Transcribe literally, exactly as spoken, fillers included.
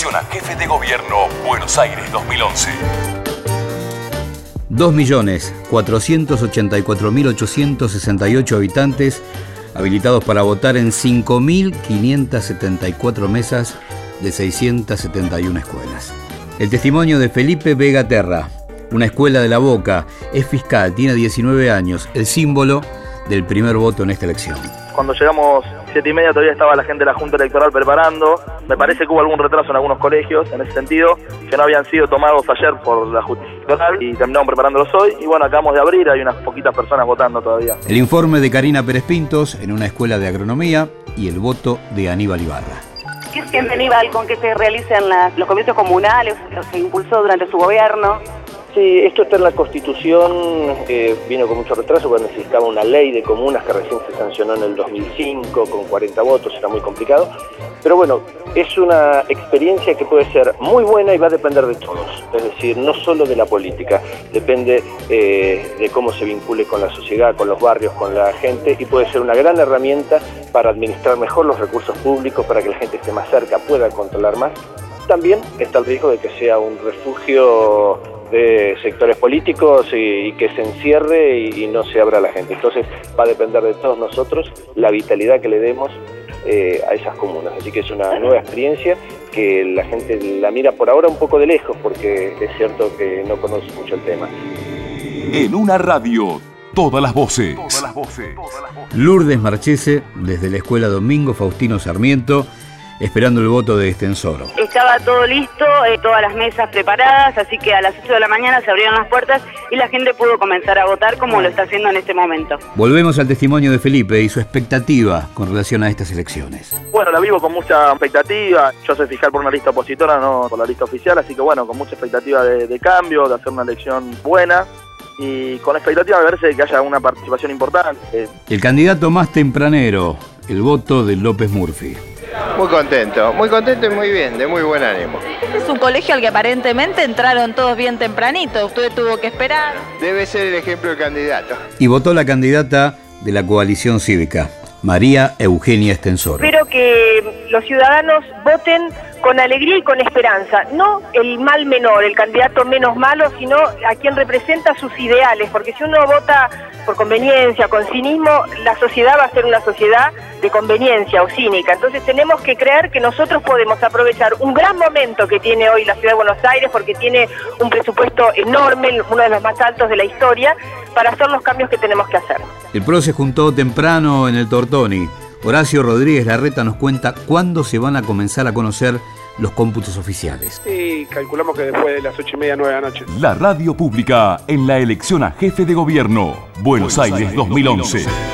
Elección a Jefe de Gobierno Buenos Aires dos mil once. dos millones cuatrocientos ochenta y cuatro mil ochocientos sesenta y ocho habitantes habilitados para votar en cinco mil quinientas setenta y cuatro mesas de seiscientas setenta y una escuelas. El testimonio de Felipe Vega Terra, una escuela de La Boca, es fiscal, tiene diecinueve años, el símbolo del primer voto en esta elección. Cuando llegamos siete y media todavía estaba la gente de la Junta Electoral preparando. Me parece que hubo algún retraso en algunos colegios en ese sentido, que no habían sido tomados ayer por la Justicia Electoral y terminamos preparándolos hoy. Y bueno, acabamos de abrir, hay unas poquitas personas votando todavía. El informe de Karina Pérez Pintos en una escuela de agronomía y el voto de Aníbal Ibarra. ¿Qué siente Aníbal con que se realicen las, los comicios comunales, lo que impulsó durante su gobierno? Sí, esto está en la Constitución, que vino con mucho retraso, porque necesitaba una ley de comunas que recién se sancionó en el dos mil cinco, con cuarenta votos, está muy complicado. Pero bueno, es una experiencia que puede ser muy buena y va a depender de todos. Es decir, no solo de la política, depende eh, de cómo se vincule con la sociedad, con los barrios, con la gente, y puede ser una gran herramienta para administrar mejor los recursos públicos, para que la gente esté más cerca, pueda controlar más. También está el riesgo de que sea un refugio de sectores políticos y, y que se encierre y, y no se abra a la gente. Entonces va a depender de todos nosotros la vitalidad que le demos eh, a esas comunas. Así que es una nueva experiencia que la gente la mira por ahora un poco de lejos, porque es cierto que no conoce mucho el tema. En una radio, todas las voces. Todas las voces. Lourdes Marchese, desde la Escuela Domingo Faustino Sarmiento, esperando el voto de Estensoro. Estaba todo listo, eh, todas las mesas preparadas, así que a las ocho de la mañana se abrieron las puertas y la gente pudo comenzar a votar como lo está haciendo en este momento. Volvemos al testimonio de Felipe y su expectativa con relación a estas elecciones. Bueno, la vivo con mucha expectativa. Yo soy fiscal por una lista opositora, no por la lista oficial, así que bueno, con mucha expectativa de, de cambio, de hacer una elección buena y con expectativa de verse que haya una participación importante. El candidato más tempranero, el voto de López Murphy. Muy contento, muy contento y muy bien, de muy buen ánimo. Este es un colegio al que aparentemente entraron todos bien tempranito, usted tuvo que esperar. Debe ser el ejemplo del candidato. Y votó la candidata de la coalición cívica, María Eugenia Estensoro. Espero que los ciudadanos voten con alegría y con esperanza, no el mal menor, el candidato menos malo, sino a quien representa sus ideales, porque si uno vota por conveniencia, con cinismo, la sociedad va a ser una sociedad de conveniencia o cínica. Entonces tenemos que creer que nosotros podemos aprovechar un gran momento que tiene hoy la ciudad de Buenos Aires, porque tiene un presupuesto enorme, uno de los más altos de la historia, para hacer los cambios que tenemos que hacer. El P R O se juntó temprano en el Tortoni. Horacio Rodríguez Larreta nos cuenta cuándo se van a comenzar a conocer los cómputos oficiales. Sí, calculamos que después de las ocho y media, nueve de la noche. La radio pública en la elección a Jefe de Gobierno Buenos Aires dos mil once.